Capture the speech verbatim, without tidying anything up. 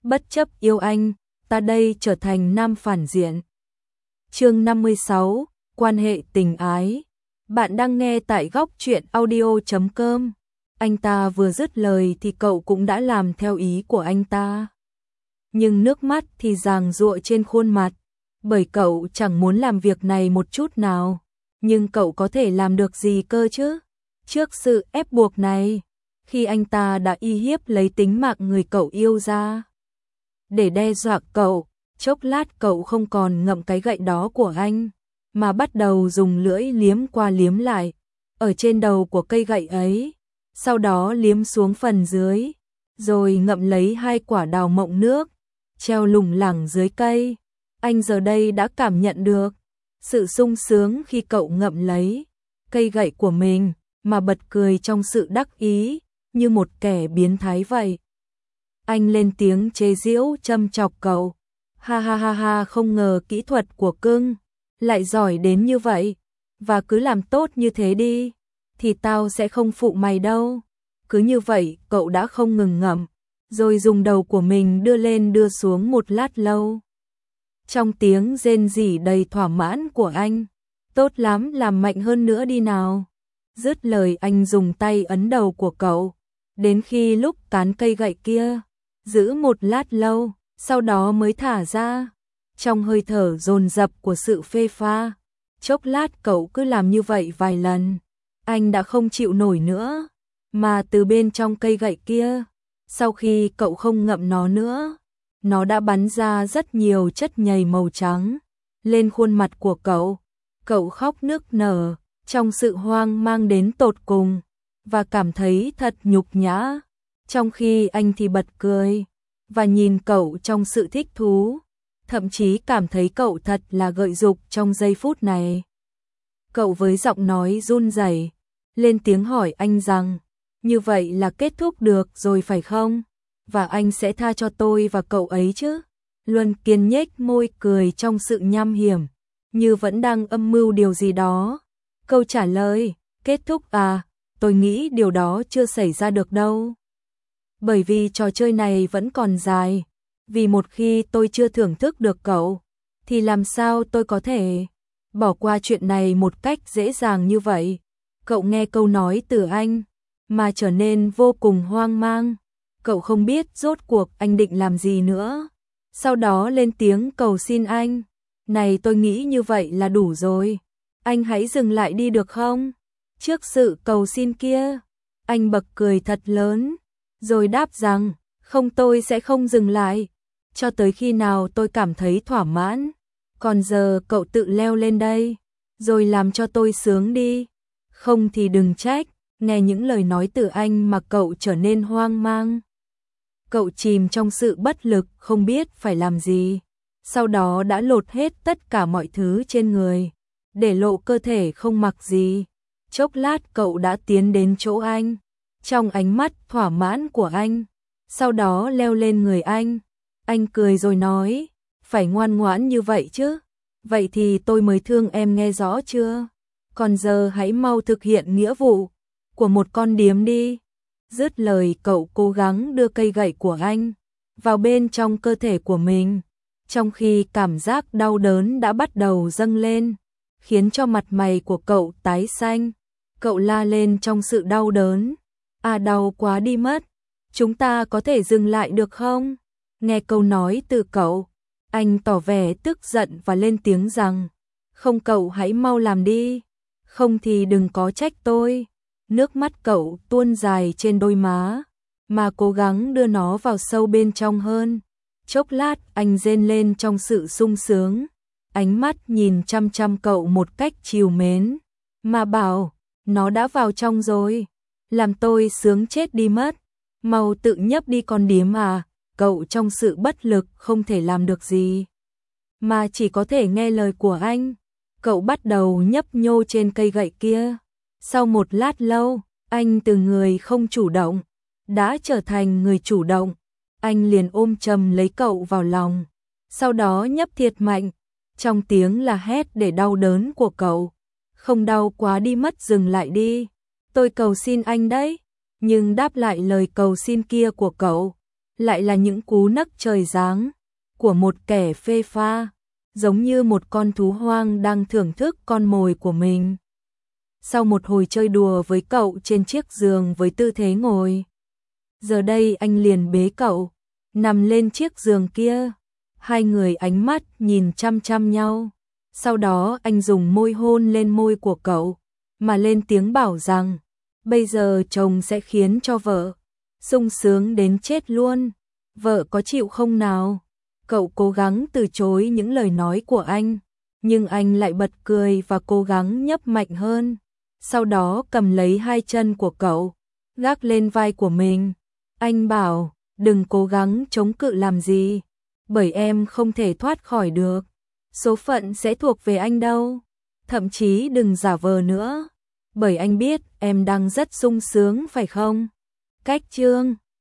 bất chấp yêu anh, ta đây trở thành nam phản diện. Chương năm mươi sáu, quan hệ tình ái. Bạn đang nghe tại góc truyện audio chấm com. Anh ta vừa dứt lời thì cậu cũng đã làm theo ý của anh ta. Nhưng nước mắt thì giằng giụa trên khuôn mặt, bởi cậu chẳng muốn làm việc này một chút nào. Nhưng cậu có thể làm được gì cơ chứ? Trước sự ép buộc này, khi anh ta đã uy hiếp lấy tính mạng người cậu yêu ra để đe dọa cậu, chốc lát cậu không còn ngậm cái gậy đó của anh, mà bắt đầu dùng lưỡi liếm qua liếm lại ở trên đầu của cây gậy ấy, sau đó liếm xuống phần dưới, rồi ngậm lấy hai quả đào mộng nước treo lủng lẳng dưới cây. Anh giờ đây đã cảm nhận được sự sung sướng khi cậu ngậm lấy cây gậy của mình mà bật cười trong sự đắc ý, như một kẻ biến thái vậy. Anh lên tiếng chế giễu châm chọc cậu. Ha ha ha ha, không ngờ kỹ thuật của cưng lại giỏi đến như vậy, và cứ làm tốt như thế đi, thì tao sẽ không phụ mày đâu. Cứ như vậy cậu đã không ngừng ngậm, rồi dùng đầu của mình đưa lên đưa xuống một lát lâu. Trong tiếng rên rỉ đầy thỏa mãn của anh, tốt lắm, làm mạnh hơn nữa đi nào. Dứt lời anh dùng tay ấn đầu của cậu, đến khi lúc cán cây gậy kia, giữ một lát lâu, sau đó mới thả ra. Trong hơi thở dồn dập của sự phê pha, chốc lát cậu cứ làm như vậy vài lần, anh đã không chịu nổi nữa, mà từ bên trong cây gậy kia, sau khi cậu không ngậm nó nữa, nó đã bắn ra rất nhiều chất nhầy màu trắng lên khuôn mặt của cậu. Cậu khóc nức nở trong sự hoang mang đến tột cùng và cảm thấy thật nhục nhã, trong khi anh thì bật cười và nhìn cậu trong sự thích thú, thậm chí cảm thấy cậu thật là gợi dục trong giây phút này. Cậu với giọng nói run rẩy lên tiếng hỏi anh rằng, như vậy là kết thúc được rồi phải không? Và anh sẽ tha cho tôi và cậu ấy chứ? Luân Kiên nhếch môi cười trong sự nham hiểm, như vẫn đang âm mưu điều gì đó. Câu trả lời, kết thúc à, tôi nghĩ điều đó chưa xảy ra được đâu. Bởi vì trò chơi này vẫn còn dài, vì một khi tôi chưa thưởng thức được cậu, thì làm sao tôi có thể bỏ qua chuyện này một cách dễ dàng như vậy. Cậu nghe câu nói từ anh, mà trở nên vô cùng hoang mang. Cậu không biết rốt cuộc anh định làm gì nữa. Sau đó lên tiếng cầu xin anh, này tôi nghĩ như vậy là đủ rồi, anh hãy dừng lại đi được không? Trước sự cầu xin kia, anh bật cười thật lớn, rồi đáp rằng, không, tôi sẽ không dừng lại, cho tới khi nào tôi cảm thấy thỏa mãn. Còn giờ cậu tự leo lên đây, rồi làm cho tôi sướng đi, không thì đừng trách. Nghe những lời nói từ anh mà cậu trở nên hoang mang. Cậu chìm trong sự bất lực, không biết phải làm gì. Sau đó đã lột hết tất cả mọi thứ trên người, để lộ cơ thể không mặc gì. Chốc lát cậu đã tiến đến chỗ anh, trong ánh mắt thỏa mãn của anh. Sau đó leo lên người anh. Anh cười rồi nói, phải ngoan ngoãn như vậy chứ. Vậy thì tôi mới thương em, nghe rõ chưa? Còn giờ hãy mau thực hiện nghĩa vụ của một con điếm đi. Dứt lời cậu cố gắng đưa cây gậy của anh vào bên trong cơ thể của mình, trong khi cảm giác đau đớn đã bắt đầu dâng lên, khiến cho mặt mày của cậu tái xanh. Cậu la lên trong sự đau đớn, à đau quá đi mất, chúng ta có thể dừng lại được không? Nghe câu nói từ cậu, anh tỏ vẻ tức giận và lên tiếng rằng, không, cậu hãy mau làm đi, không thì đừng có trách tôi. Nước mắt cậu tuôn dài trên đôi má, mà cố gắng đưa nó vào sâu bên trong hơn. Chốc lát anh rên lên trong sự sung sướng, ánh mắt nhìn chăm chăm cậu một cách trìu mến, mà bảo, nó đã vào trong rồi, làm tôi sướng chết đi mất, mau tự nhấp đi con điếm à. Cậu trong sự bất lực không thể làm được gì, mà chỉ có thể nghe lời của anh. Cậu bắt đầu nhấp nhô trên cây gậy kia. Sau một lát lâu, anh từ người không chủ động đã trở thành người chủ động. Anh liền ôm chầm lấy cậu vào lòng, sau đó nhấp thiệt mạnh, trong tiếng là hét để đau đớn của cậu. Không đau quá đi mất, dừng lại đi, tôi cầu xin anh đấy. Nhưng đáp lại lời cầu xin kia của cậu, lại là những cú nấc trời giáng của một kẻ phê pha, giống như một con thú hoang đang thưởng thức con mồi của mình. Sau một hồi chơi đùa với cậu trên chiếc giường với tư thế ngồi, giờ đây anh liền bế cậu, nằm lên chiếc giường kia. Hai người ánh mắt nhìn chăm chăm nhau. Sau đó anh dùng môi hôn lên môi của cậu, mà lên tiếng bảo rằng, bây giờ chồng sẽ khiến cho vợ sung sướng đến chết luôn. Vợ có chịu không nào? Cậu cố gắng từ chối những lời nói của anh, nhưng anh lại bật cười và cố gắng nhấp mạnh hơn. Sau đó cầm lấy hai chân của cậu, gác lên vai của mình. Anh bảo, đừng cố gắng chống cự làm gì, bởi em không thể thoát khỏi được. Số phận sẽ thuộc về anh đâu. Thậm chí đừng giả vờ nữa, bởi anh biết em đang rất sung sướng phải không? Cách chương